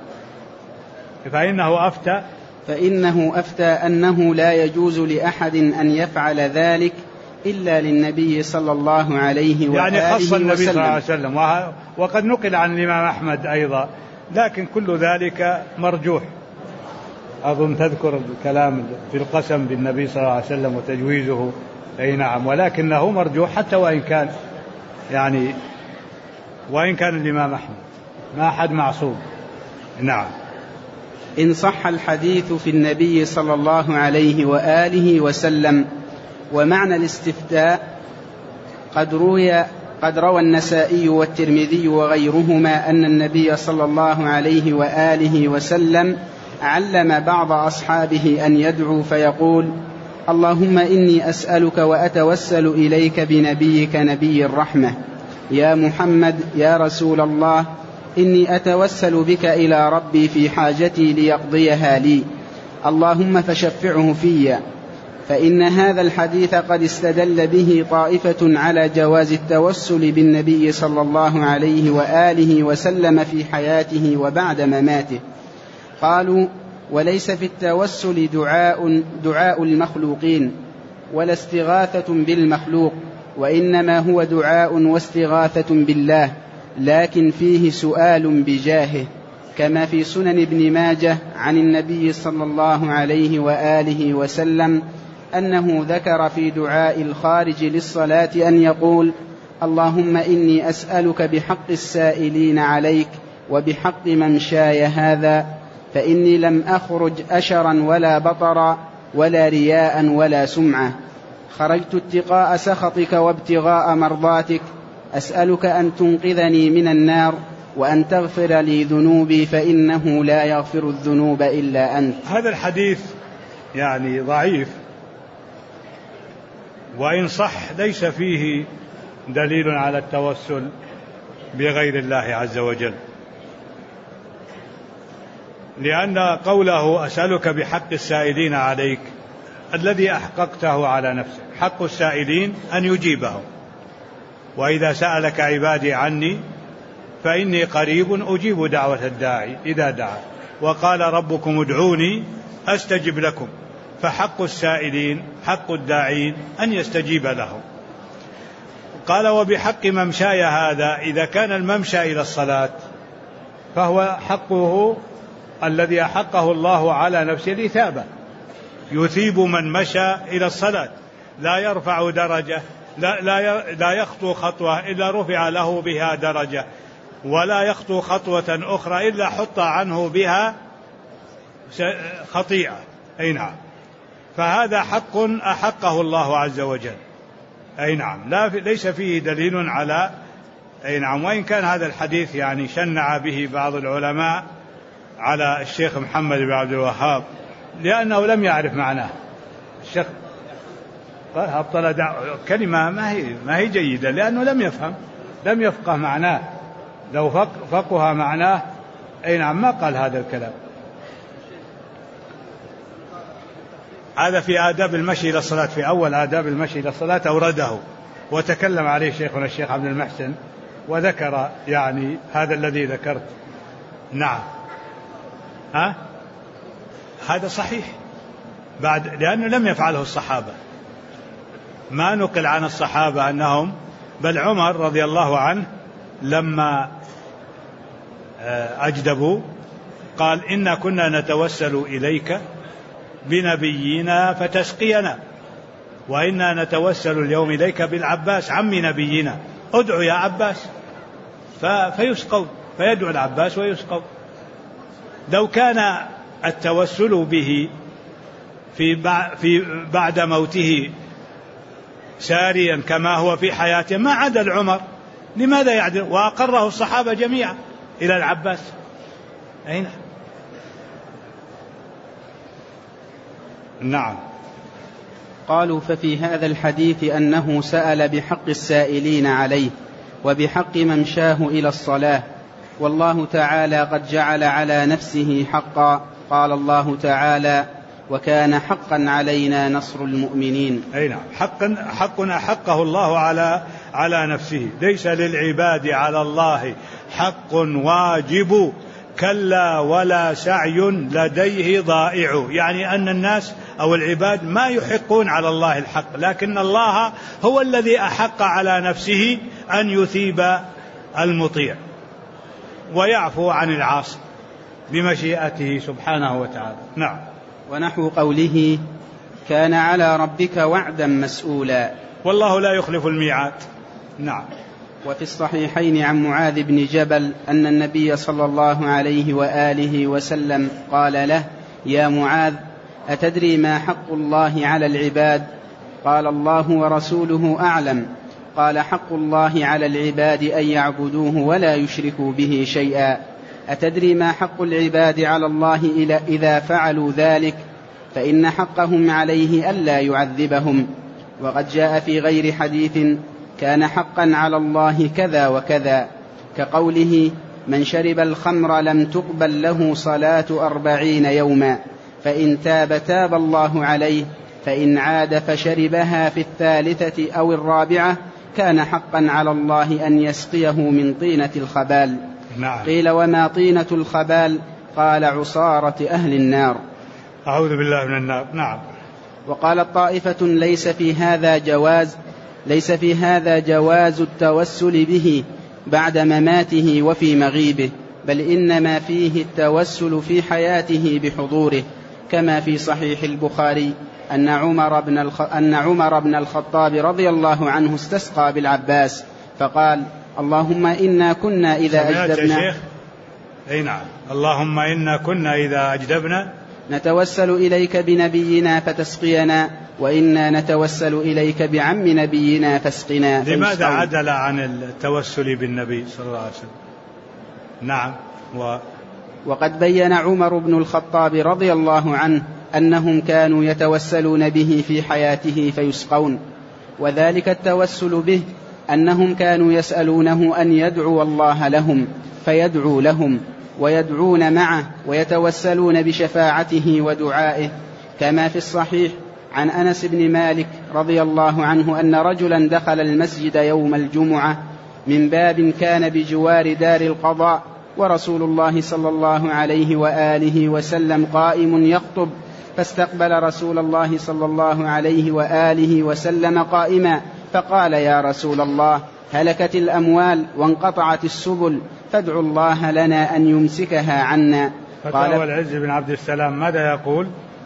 فإنه أفتى أنه لا يجوز لأحد أن يفعل ذلك إلا للنبي صلى الله عليه وآله وسلم، يعني خص النبي صلى الله عليه وسلم، وقد نقل عن الإمام أحمد أيضا، لكن كل ذلك مرجوح. أظن تذكر الكلام في القسم بالنبي صلى الله عليه وسلم وتجويزه. أي نعم. ولكنه مرجوح حتى وإن كان الإمام أحمد ما أحد معصوم. نعم. إن صح الحديث في النبي صلى الله عليه وآله وسلم. ومعنى الاستفتاء قد روى النسائي والترمذي وغيرهما أن النبي صلى الله عليه وآله وسلم علم بعض أصحابه أن يدعو فيقول: اللهم إني أسألك وأتوسل إليك بنبيك نبي الرحمة يا محمد يا رسول الله، إني أتوسل بك إلى ربي في حاجتي ليقضيها لي، اللهم فشفعه في. فإن هذا الحديث قد استدل به طائفة على جواز التوسل بالنبي صلى الله عليه وآله وسلم في حياته وبعد مماته. قالوا: وليس في التوسل دعاء المخلوقين ولا استغاثة بالمخلوق، وإنما هو دعاء واستغاثة بالله، لكن فيه سؤال بجاهه، كما في سنن ابن ماجه عن النبي صلى الله عليه وآله وسلم أنه ذكر في دعاء الخارج للصلاة أن يقول: اللهم إني أسألك بحق السائلين عليك وبحق ممشاي هذا، فإني لم أخرج أشرا ولا بطرا ولا رياء ولا سمعة، خرجت اتقاء سخطك وابتغاء مرضاتك، أسألك أن تنقذني من النار وأن تغفر لي ذنوبي فإنه لا يغفر الذنوب إلا أنت. هذا الحديث يعني ضعيف، وإن صح ليس فيه دليل على التوسل بغير الله عز وجل، لأن قوله أسألك بحق السائلين عليك الذي أحققته على نفسك، حق السائلين أن يجيبهم، وإذا سألك عبادي عني فإني قريب أجيب دعوة الداعي إذا دعا، وقال ربكم ادعوني أستجب لكم، فحق السائلين حق الداعين أن يستجيب لهم. قال: وبحق ممشاي هذا، إذا كان الممشى إلى الصلاة فهو حقه الذي أحقه الله على نفسه الإثابة، يثيب من مشى إلى الصلاة، لا يرفع درجة، لا يخطو خطوة إلا رفع له بها درجة، ولا يخطو خطوة أخرى إلا حط عنه بها خطيئة. أي نعم. فهذا حق أحقه الله عز وجل. أي نعم. ليس فيه دليل على. أي نعم. وإن كان هذا الحديث يعني شنع به بعض العلماء على الشيخ محمد بن عبد الوهاب، لأنه لم يعرف معناه. الشيخ قال أبطل كلمة ما هي جيدة، لأنه لم يفقه معناه. لو فقه معناه أي نعم ما قال هذا الكلام. هذا في آداب المشي إلى الصلاة، في أول آداب المشي إلى الصلاة أورده وتكلم عليه شيخنا الشيخ عبد المحسن، وذكر يعني هذا الذي ذكرت. نعم. هذا صحيح لأنه لم يفعله الصحابة، ما نقل عن الصحابة أنهم، بل عمر رضي الله عنه لما أجدبوا قال: إنا كنا نتوسل إليك بنبينا فتسقينا، وإنا نتوسل اليوم إليك بالعباس عم نبينا، ادعو يا عباس، فيسقون، فيدعو العباس ويسقون. لو كان التوسل به في بعد موته ساريا كما هو في حياته ما عدل عمر، لماذا يعدل؟ وأقره الصحابة جميعا إلى العباس. أين؟ نعم. قالوا ففي هذا الحديث أنه سأل بحق السائلين عليه وبحق ممشاه إلى الصلاة، والله تعالى قد جعل على نفسه حقا. قال الله تعالى: وكان حقا علينا نصر المؤمنين. أي نعم، حقنا حقه الله على نفسه. ليس للعباد على الله حق واجب، كلا ولا سعي لديه ضائع. يعني أن الناس أو العباد ما يحقون على الله الحق، لكن الله هو الذي أحق على نفسه أن يثيب المطيع ويعفو عن العاصي بمشيئته سبحانه وتعالى. نعم. ونحو قوله: كان على ربك وعدا مسؤولا، والله لا يخلف الميعاد. نعم. وفي الصحيحين عن معاذ بن جبل أن النبي صلى الله عليه وآله وسلم قال له: يا معاذ، أتدري ما حق الله على العباد؟ قال: الله ورسوله أعلم. قال: حق الله على العباد أن يعبدوه ولا يشركوا به شيئا. أتدري ما حق العباد على الله إذا فعلوا ذلك؟ فإن حقهم عليه ألا يعذبهم. وقد جاء في غير حديث: كان حقا على الله كذا وكذا، كقوله: من شرب الخمر لم تقبل له صلاة 40 يوما، فإن تاب تاب الله عليه، فإن عاد فشربها في 3 أو 4 كان حقا على الله أن يسقيه من طينة الخبال. نعم. قيل: وما طينة الخبال؟ قال: عصارة أهل النار. أعوذ بالله من النار. نعم. وقالت طائفة: ليس في هذا جواز التوسل به بعد مماته وفي مغيبه، بل إنما فيه التوسل في حياته بحضوره، كما في صحيح البخاري أن عمر بن الخطاب رضي الله عنه استسقى بالعباس فقال: اللهم إنا كنا إذا أجدبنا. أي نعم. اللهم إنا كنا إذا أجدبنا نتوسل إليك بنبينا فتسقينا، وإنا نتوسل إليك بعم نبينا فاسقنا. لماذا عدل عن التوسل بالنبي صلى الله عليه وسلم؟ نعم. وقد بين عمر بن الخطاب رضي الله عنه أنهم كانوا يتوسلون به في حياته فيسقون، وذلك التوسل به أنهم كانوا يسألونه أن يدعو الله لهم فيدعو لهم، ويدعون معه ويتوسلون بشفاعته ودعائه، كما في الصحيح عن أنس بن مالك رضي الله عنه أن رجلا دخل المسجد يوم الجمعة من باب كان بجوار دار القضاء، ورسول الله صلى الله عليه وآله وسلم قائم يخطب، فاستقبل رسول الله صلى الله عليه وآله وسلم قائما، فقال: يا رسول الله، هلكت الأموال وانقطعت السبل، فادعوا الله لنا أن يمسكها عنا. فتاوى العز بن عبد السلام ماذا يقول؟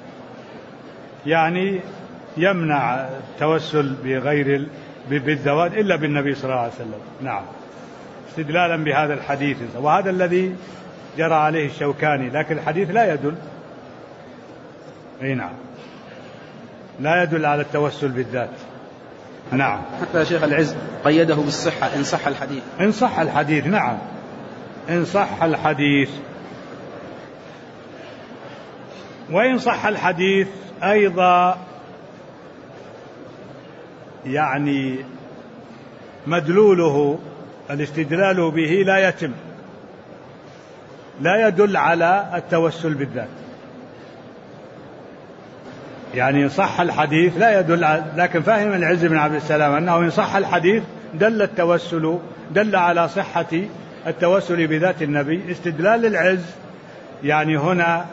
يعني يمنع التوسل بالذوات إلا بالنبي صلى الله عليه وسلم. نعم. استدلالا بهذا الحديث، وهذا الذي جرى عليه الشوكاني، لكن الحديث لا يدل. أي نعم، لا يدل على التوسل بالذات. نعم. حتى شيخ العز قيده بالصحة إن صح الحديث. إن صح الحديث. نعم، إن صح الحديث. وإن صح الحديث أيضا يعني مدلوله الاستدلال به لا يتم، لا يدل على التوسل بالذات. يعني إن صح الحديث لا يدل لكن فهم العز بن عبد السلام أنه إن صح الحديث دل على صحة التوسل بذات النبي. استدلال العز يعني هنا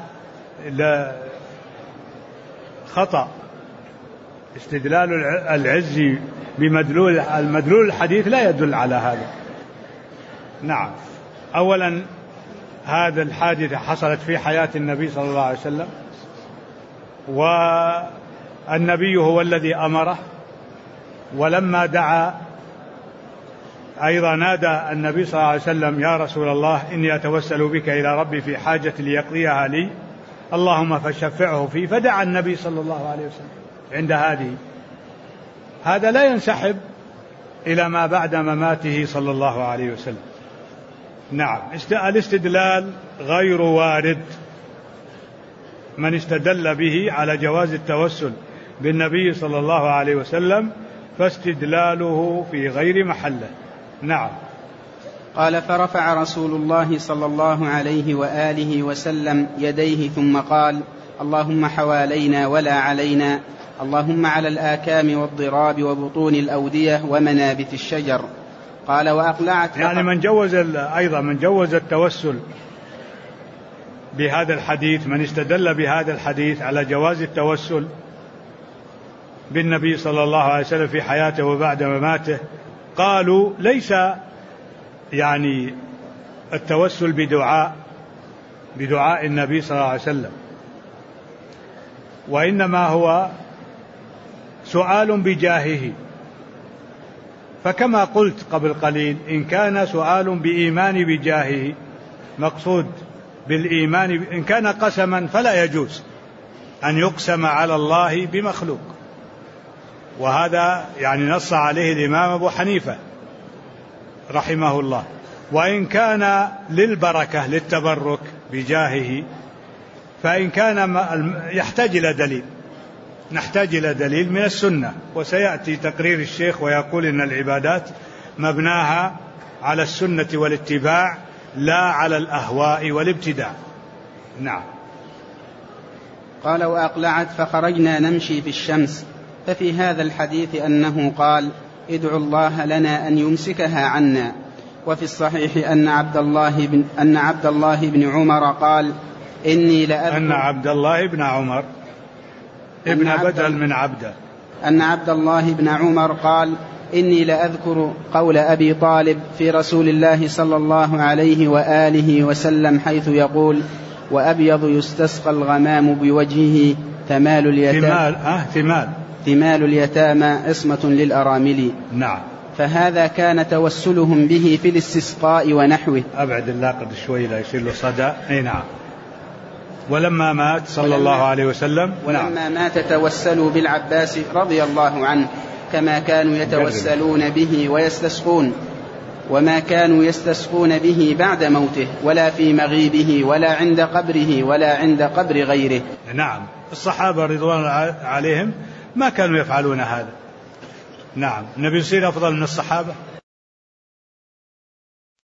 خطأ. استدلال العز بمدلول الحديث لا يدل على هذا. نعم. أولا هذا الحادثة حصلت في حياة النبي صلى الله عليه وسلم، النبي هو الذي أمره، ولما دعا أيضا نادى النبي صلى الله عليه وسلم: يا رسول الله إني أتوسل بك إلى ربي في حاجة ليقضيها لي، اللهم فشفعه فيه. فدعا النبي صلى الله عليه وسلم عند هذا لا ينسحب إلى ما بعد مماته صلى الله عليه وسلم. نعم، الاستدلال غير وارد. من استدل به على جواز التوسل بالنبي صلى الله عليه وسلم فاستدلاله في غير محله. نعم. قال: فرفع رسول الله صلى الله عليه وآله وسلم يديه ثم قال: اللهم حوالينا ولا علينا، اللهم على الآكام والضراب وبطون الأودية ومنابت الشجر. قال: وأقلعت يعني من جوز التوسل بهذا الحديث، من استدل بهذا الحديث على جواز التوسل بالنبي صلى الله عليه وسلم في حياته وبعد مماته، قالوا ليس يعني التوسل بدعاء النبي صلى الله عليه وسلم، وإنما هو سؤال بجاهه. فكما قلت قبل قليل، إن كان سؤال بإيمان بجاهه مقصود بالإيمان، إن كان قسما فلا يجوز أن يقسم على الله بمخلوق، وهذا يعني نص عليه الإمام أبو حنيفة رحمه الله. وإن كان للبركة للتبرك بجاهه، فإن كان يحتاج إلى دليل، نحتاج إلى دليل من السنة، وسيأتي تقرير الشيخ ويقول إن العبادات مبناها على السنة والاتباع لا على الأهواء والابتداع. نعم. قال: وأقلعت فخرجنا نمشي في الشمس. ففي هذا الحديث أنه قال: ادعوا الله لنا أن يمسكها عنا. وفي الصحيح أن عبد الله بن عمر قال: إني لأذكر أن عبد الله بن عمر ابن بدل من عبده، أن عبد الله بن عمر قال: إني لأذكر قول أبي طالب في رسول الله صلى الله عليه وآله وسلم حيث يقول: وأبيض يستسقى الغمام بوجهه ثمال اليتامى عصمة للأرامل. نعم. فهذا كان توسلهم به في الاستسقاء ونحوه. أبعد اللاقد شوي لا يصير له صدى. نعم. ولما مات صلى الله عليه وسلم ولما مات توسلوا بالعباس رضي الله عنه كما كانوا يتوسلون به ويستسقون، وما كانوا يستسقون به بعد موته ولا في مغيبه ولا عند قبره ولا عند قبر غيره. نعم. الصحابة رضوان عليهم ما كانوا يفعلون هذا. نعم. النبي يصير أفضل من الصحابة؟